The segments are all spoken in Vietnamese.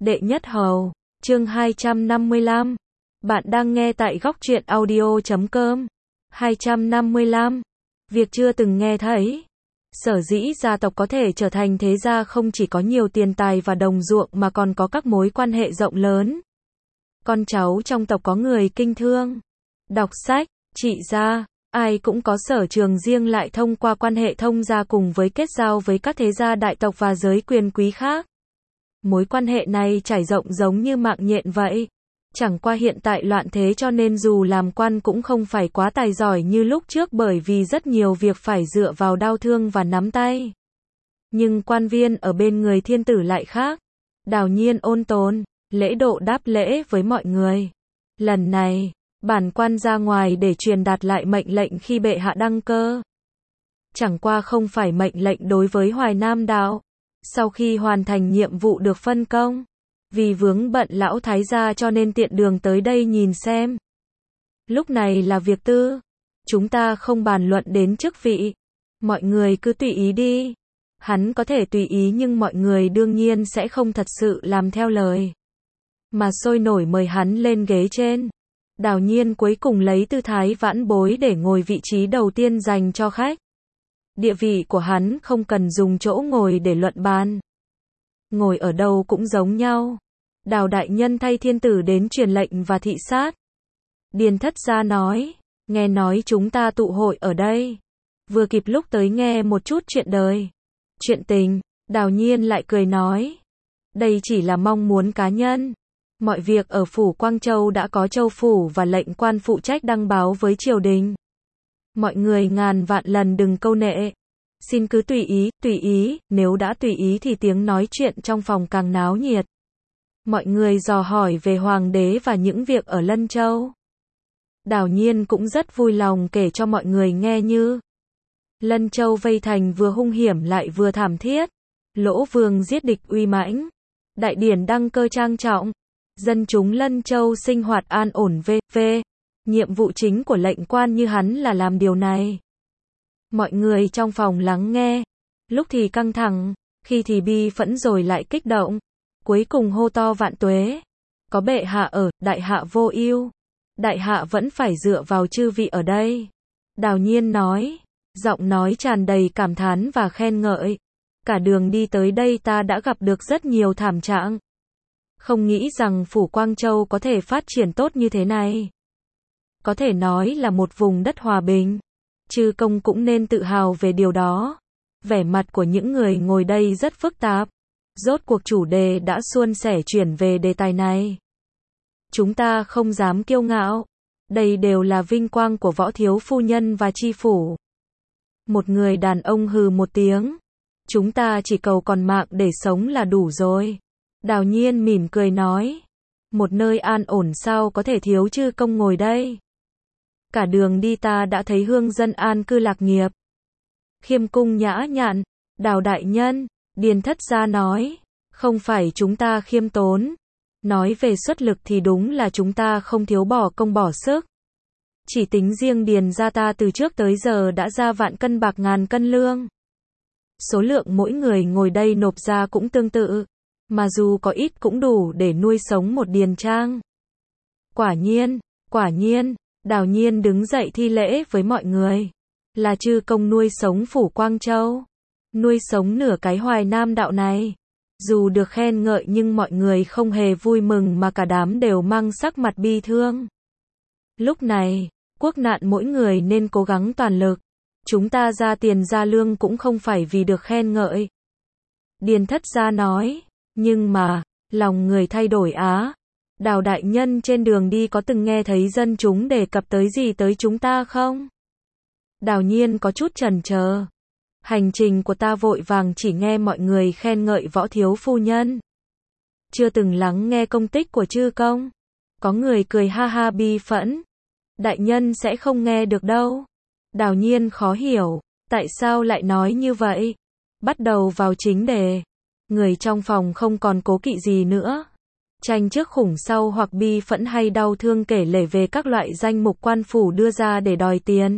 Đệ nhất hầu, chương 255. Bạn đang nghe tại góc truyện audio.com. 255. Việc chưa từng nghe thấy. Sở dĩ gia tộc có thể trở thành thế gia không chỉ có nhiều tiền tài và đồng ruộng mà còn có các mối quan hệ rộng lớn. Con cháu trong tộc có người kinh thương, đọc sách, trị gia, ai cũng có sở trường riêng, lại thông qua quan hệ thông gia cùng với kết giao với các thế gia đại tộc và giới quyền quý khác. Mối quan hệ này trải rộng giống như mạng nhện vậy. Chẳng qua hiện tại loạn thế cho nên dù làm quan cũng không phải quá tài giỏi như lúc trước, bởi vì rất nhiều việc phải dựa vào đao thương và nắm tay. Nhưng quan viên ở bên người thiên tử lại khác. Đào Nhiên ôn tồn, lễ độ đáp lễ với mọi người. Lần này, bản quan ra ngoài để truyền đạt lại mệnh lệnh khi bệ hạ đăng cơ. Chẳng qua không phải mệnh lệnh đối với Hoài Nam đạo. Sau khi hoàn thành nhiệm vụ được phân công, vì vướng bận lão thái gia cho nên tiện đường tới đây nhìn xem. Lúc này là việc tư, chúng ta không bàn luận đến chức vị. Mọi người cứ tùy ý đi. Hắn có thể tùy ý nhưng mọi người đương nhiên sẽ không thật sự làm theo lời, mà sôi nổi mời hắn lên ghế trên. Đào Nhiên cuối cùng lấy tư thái vãn bối để ngồi vị trí đầu tiên dành cho khách. Địa vị của hắn không cần dùng chỗ ngồi để luận bàn. Ngồi ở đâu cũng giống nhau. Đào đại nhân thay thiên tử đến truyền lệnh và thị sát. Điền thất gia nói, nghe nói chúng ta tụ hội ở đây, vừa kịp lúc tới nghe một chút chuyện đời, chuyện tình. Đào Nhiên lại cười nói, đây chỉ là mong muốn cá nhân. Mọi việc ở phủ Quang Châu đã có châu phủ và lệnh quan phụ trách đăng báo với triều đình. Mọi người ngàn vạn lần đừng câu nệ. Xin cứ tùy ý, nếu đã tùy ý thì tiếng nói chuyện trong phòng càng náo nhiệt. Mọi người dò hỏi về hoàng đế và những việc ở Lân Châu. Đào Nhiên cũng rất vui lòng kể cho mọi người nghe như Lân Châu vây thành vừa hung hiểm lại vừa thảm thiết. Lỗ Vương giết địch uy mãnh. Đại điển đăng cơ trang trọng. Dân chúng Lân Châu sinh hoạt an ổn v.v. Nhiệm vụ chính của lệnh quan như hắn là làm điều này. Mọi người trong phòng lắng nghe, lúc thì căng thẳng, khi thì bi phẫn rồi lại kích động, cuối cùng hô to vạn tuế. Có bệ hạ ở, đại hạ vô ưu. Đại hạ vẫn phải dựa vào chư vị ở đây. Đào Nhiên nói, giọng nói tràn đầy cảm thán và khen ngợi. Cả đường đi tới đây ta đã gặp được rất nhiều thảm trạng. Không nghĩ rằng phủ Quang Châu có thể phát triển tốt như thế này. Có thể nói là một vùng đất hòa bình. Chư công cũng nên tự hào về điều đó. Vẻ mặt của những người ngồi đây rất phức tạp. Rốt cuộc chủ đề đã suôn sẻ chuyển về đề tài này. Chúng ta không dám kiêu ngạo. Đây đều là vinh quang của võ thiếu phu nhân và tri phủ. Một người đàn ông hừ một tiếng. Chúng ta chỉ cầu còn mạng để sống là đủ rồi. Đào Nhiên mỉm cười nói. Một nơi an ổn sao có thể thiếu chư công ngồi đây. Cả đường đi ta đã thấy hương dân an cư lạc nghiệp. Khiêm cung nhã nhặn. Đào đại nhân, Điền thất gia nói, không phải chúng ta khiêm tốn. Nói về xuất lực thì đúng là chúng ta không thiếu bỏ công bỏ sức. Chỉ tính riêng Điền gia ta từ trước tới giờ đã ra vạn cân bạc ngàn cân lương. Số lượng mỗi người ngồi đây nộp ra cũng tương tự, mà dù có ít cũng đủ để nuôi sống một điền trang. Quả nhiên. Đào Nhiên đứng dậy thi lễ với mọi người. Là chư công nuôi sống phủ Quang Châu, nuôi sống nửa cái Hoài Nam đạo này. Dù được khen ngợi nhưng mọi người không hề vui mừng mà cả đám đều mang sắc mặt bi thương. Lúc này, quốc nạn mỗi người nên cố gắng toàn lực. Chúng ta ra tiền ra lương cũng không phải vì được khen ngợi. Điền thất gia nói, nhưng mà, lòng người thay đổi á. Đào đại nhân trên đường đi có từng nghe thấy dân chúng đề cập tới gì tới chúng ta không? Đào Nhiên có chút chần chờ. Hành trình của ta vội vàng chỉ nghe mọi người khen ngợi võ thiếu phu nhân. Chưa từng lắng nghe công tích của chư công. Có người cười ha ha bi phẫn. Đại nhân sẽ không nghe được đâu. Đào Nhiên khó hiểu, tại sao lại nói như vậy? Bắt đầu vào chính đề. Người trong phòng không còn cố kỵ gì nữa. Tranh trước khủng sau hoặc bi phẫn hay đau thương kể lể về các loại danh mục quan phủ đưa ra để đòi tiền,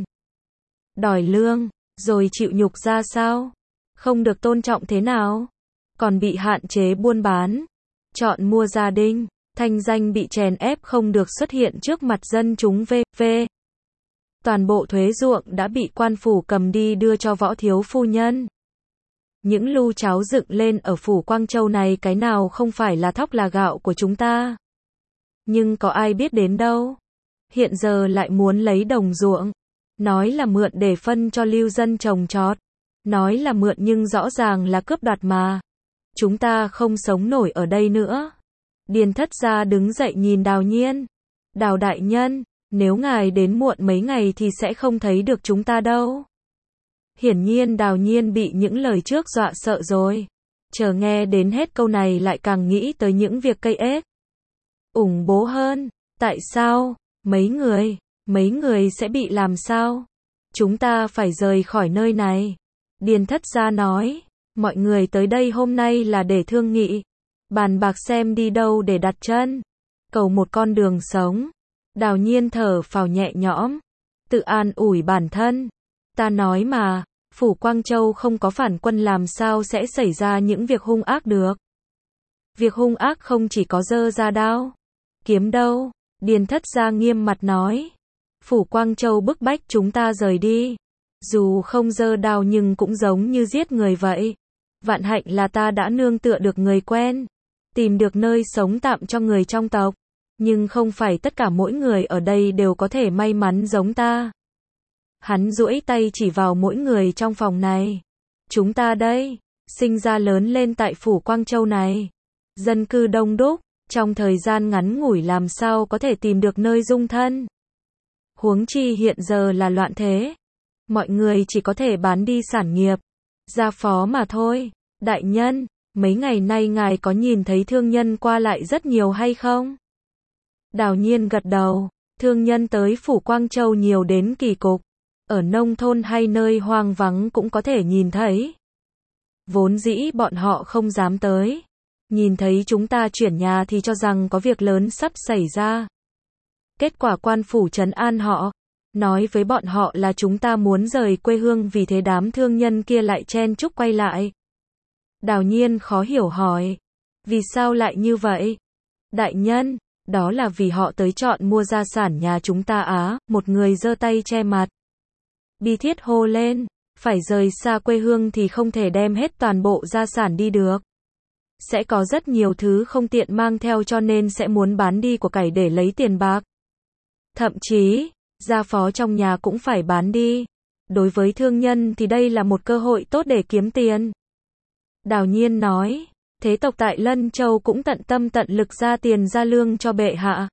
đòi lương, rồi chịu nhục ra sao? Không được tôn trọng thế nào? Còn bị hạn chế buôn bán. chọn mua gia đình, thanh danh bị chèn ép không được xuất hiện trước mặt dân chúng v.v. Toàn bộ thuế ruộng đã bị quan phủ cầm đi đưa cho Võ thiếu phu nhân. Những lu cháo dựng lên ở phủ Quang Châu này cái nào không phải là thóc là gạo của chúng ta. Nhưng có ai biết đến đâu. Hiện giờ lại muốn lấy đồng ruộng. Nói là mượn để phân cho lưu dân trồng trọt. Nói là mượn nhưng rõ ràng là cướp đoạt mà. Chúng ta không sống nổi ở đây nữa. Điền Thất Gia đứng dậy nhìn Đào Nhiên. Đào đại nhân, nếu ngài đến muộn mấy ngày thì sẽ không thấy được chúng ta đâu. Hiển nhiên Đào Nhiên bị những lời trước dọa sợ rồi. Chờ nghe đến hết câu này lại càng nghĩ tới những việc cây ếch ủng bố hơn. Tại sao? Mấy người sẽ bị làm sao? Chúng ta phải rời khỏi nơi này. Điền Thất Gia nói, mọi người tới đây hôm nay là để thương nghị, bàn bạc xem đi đâu để đặt chân, cầu một con đường sống. Đào Nhiên thở phào nhẹ nhõm, tự an ủi bản thân. Ta nói mà, phủ Quang Châu không có phản quân làm sao sẽ xảy ra những việc hung ác được. Việc hung ác không chỉ có giơ ra đao, kiếm đâu. Điền Thất Gia nghiêm mặt nói, phủ Quang Châu bức bách chúng ta rời đi. Dù không giơ đao nhưng cũng giống như giết người vậy. Vạn hạnh là ta đã nương tựa được người quen, tìm được nơi sống tạm cho người trong tộc. Nhưng không phải tất cả mỗi người ở đây đều có thể may mắn giống ta. Hắn duỗi tay chỉ vào mỗi người trong phòng này. Chúng ta đây, sinh ra lớn lên tại phủ Quang Châu này. Dân cư đông đúc, trong thời gian ngắn ngủi làm sao có thể tìm được nơi dung thân. Huống chi hiện giờ là loạn thế. Mọi người chỉ có thể bán đi sản nghiệp, gia phó mà thôi. Đại nhân, mấy ngày nay ngài có nhìn thấy thương nhân qua lại rất nhiều hay không? Đào Nhiên gật đầu, thương nhân tới phủ Quang Châu nhiều đến kỳ cục. Ở nông thôn hay nơi hoang vắng cũng có thể nhìn thấy. Vốn dĩ bọn họ không dám tới. Nhìn thấy chúng ta chuyển nhà thì cho rằng có việc lớn sắp xảy ra. Kết quả quan phủ trấn an họ, nói với bọn họ là chúng ta muốn rời quê hương, vì thế đám thương nhân kia lại chen chúc quay lại. Đào Nhiên khó hiểu hỏi, vì sao lại như vậy? Đại nhân, đó là vì họ tới chọn mua gia sản nhà chúng ta á. Một người giơ tay che mặt, bi thiết hô lên, phải rời xa quê hương thì không thể đem hết toàn bộ gia sản đi được. Sẽ có rất nhiều thứ không tiện mang theo cho nên sẽ muốn bán đi của cải để lấy tiền bạc. Thậm chí, gia phó trong nhà cũng phải bán đi. Đối với thương nhân thì đây là một cơ hội tốt để kiếm tiền. Đào Nhiên nói, thế tộc tại Lân Châu cũng tận tâm tận lực ra tiền ra lương cho bệ hạ.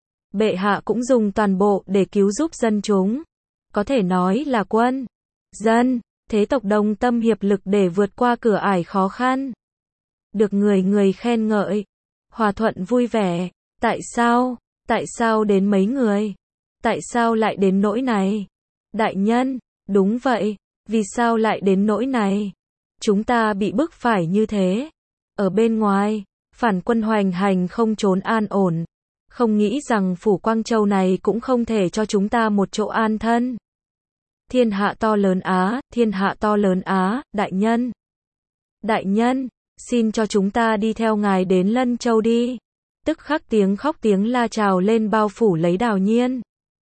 Bệ hạ cũng dùng toàn bộ để cứu giúp dân chúng. Có thể nói là quân, dân, thế tộc đồng tâm hiệp lực để vượt qua cửa ải khó khăn. Được người khen ngợi, hòa thuận vui vẻ. Tại sao? Tại sao đến mấy người? Tại sao lại đến nỗi này? Đại nhân, đúng vậy, vì sao lại đến nỗi này? Chúng ta bị bức phải như thế. Ở bên ngoài, phản quân hoành hành không trốn an ổn. Không nghĩ rằng phủ Quang Châu này cũng không thể cho chúng ta một chỗ an thân. Thiên hạ to lớn á, thiên hạ to lớn á, đại nhân. Đại nhân, xin cho chúng ta đi theo ngài đến Lân Châu đi. Tức khắc tiếng khóc tiếng la trào lên bao phủ lấy Đào Nhiên.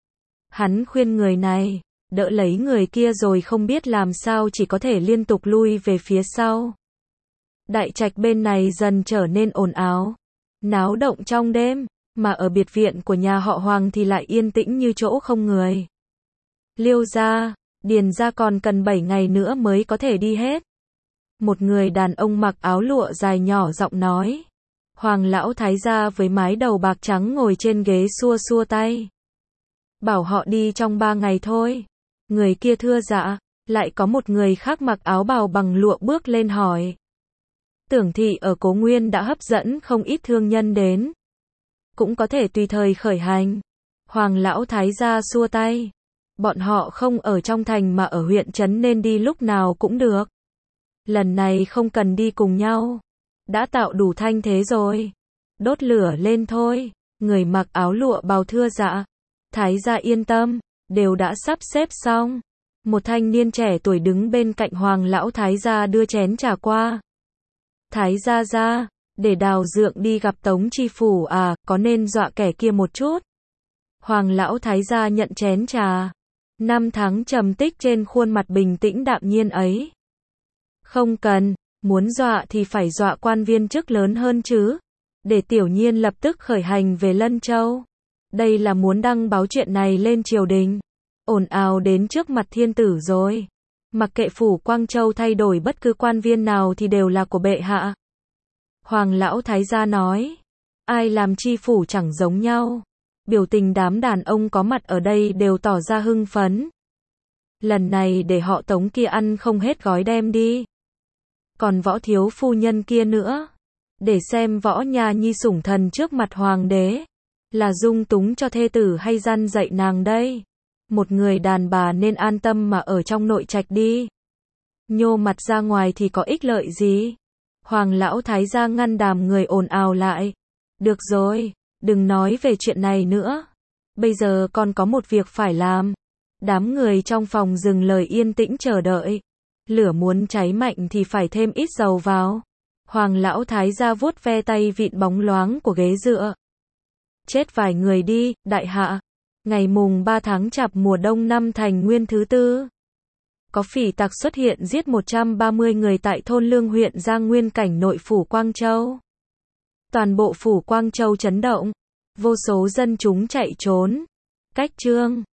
Hắn khuyên người này, đỡ lấy người kia rồi không biết làm sao chỉ có thể liên tục lui về phía sau. Đại trạch bên này dần trở nên ồn ào, náo động trong đêm, mà ở biệt viện của nhà họ Hoàng thì lại yên tĩnh như chỗ không người. Liêu gia, Điền gia còn cần 7 ngày nữa mới có thể đi hết. Một người đàn ông mặc áo lụa dài nhỏ giọng nói. Hoàng lão thái gia với mái đầu bạc trắng ngồi trên ghế xua xua tay. Bảo họ đi trong 3 ngày thôi. Người kia thưa dạ. Lại có một người khác mặc áo bào bằng lụa bước lên hỏi. Tưởng thị ở Cố Nguyên đã hấp dẫn không ít thương nhân đến. Cũng có thể tùy thời khởi hành. Hoàng lão thái gia xua tay. Bọn họ không ở trong thành mà ở huyện trấn nên đi lúc nào cũng được. Lần này không cần đi cùng nhau. Đã tạo đủ thanh thế rồi. Đốt lửa lên thôi. Người mặc áo lụa bào thưa dạ. Thái gia yên tâm, đều đã sắp xếp xong. Một thanh niên trẻ tuổi đứng bên cạnh Hoàng lão thái gia đưa chén trà qua. Thái gia gia, Để Đào Dượng đi gặp Tống Chi Phủ à, có nên dọa kẻ kia một chút. Hoàng lão thái gia nhận chén trà. 5 tháng trầm tích trên khuôn mặt bình tĩnh đạm nhiên ấy. Không cần, muốn dọa thì phải dọa quan viên chức lớn hơn chứ. Để Tiểu Nhiên lập tức khởi hành về Lân Châu. Đây là muốn đăng báo chuyện này lên triều đình. Ồn ào đến trước mặt thiên tử rồi. Mặc kệ phủ Quang Châu thay đổi bất cứ quan viên nào thì đều là của bệ hạ. Hoàng lão thái gia nói. Ai làm chi phủ chẳng giống nhau. Biểu tình đám đàn ông có mặt ở đây đều tỏ ra hưng phấn. Lần này để họ Tống kia ăn không hết gói đem đi. Còn Võ thiếu phu nhân kia nữa. Để xem Võ nhà nhi sủng thần trước mặt hoàng đế. Là dung túng cho thê tử hay răn dạy nàng đây. Một người đàn bà nên an tâm mà ở trong nội trạch đi. Nhô mặt ra ngoài thì có ích lợi gì? Hoàng lão thái gia ngăn đàm người ồn ào lại. Được rồi, đừng nói về chuyện này nữa. Bây giờ con có một việc phải làm. Đám người trong phòng dừng lời yên tĩnh chờ đợi. Lửa muốn cháy mạnh thì phải thêm ít dầu vào. Hoàng lão thái gia vuốt ve tay vịn bóng loáng của ghế dựa. Chết vài người đi, đại hạ. Ngày mùng 3 tháng Chạp mùa đông năm Thành Nguyên thứ tư. Có phỉ tặc xuất hiện giết 130 người tại thôn Lương huyện Giang Nguyên cảnh nội phủ Quang Châu. Toàn bộ phủ Quang Châu chấn động. Vô số dân chúng chạy trốn. Cách chương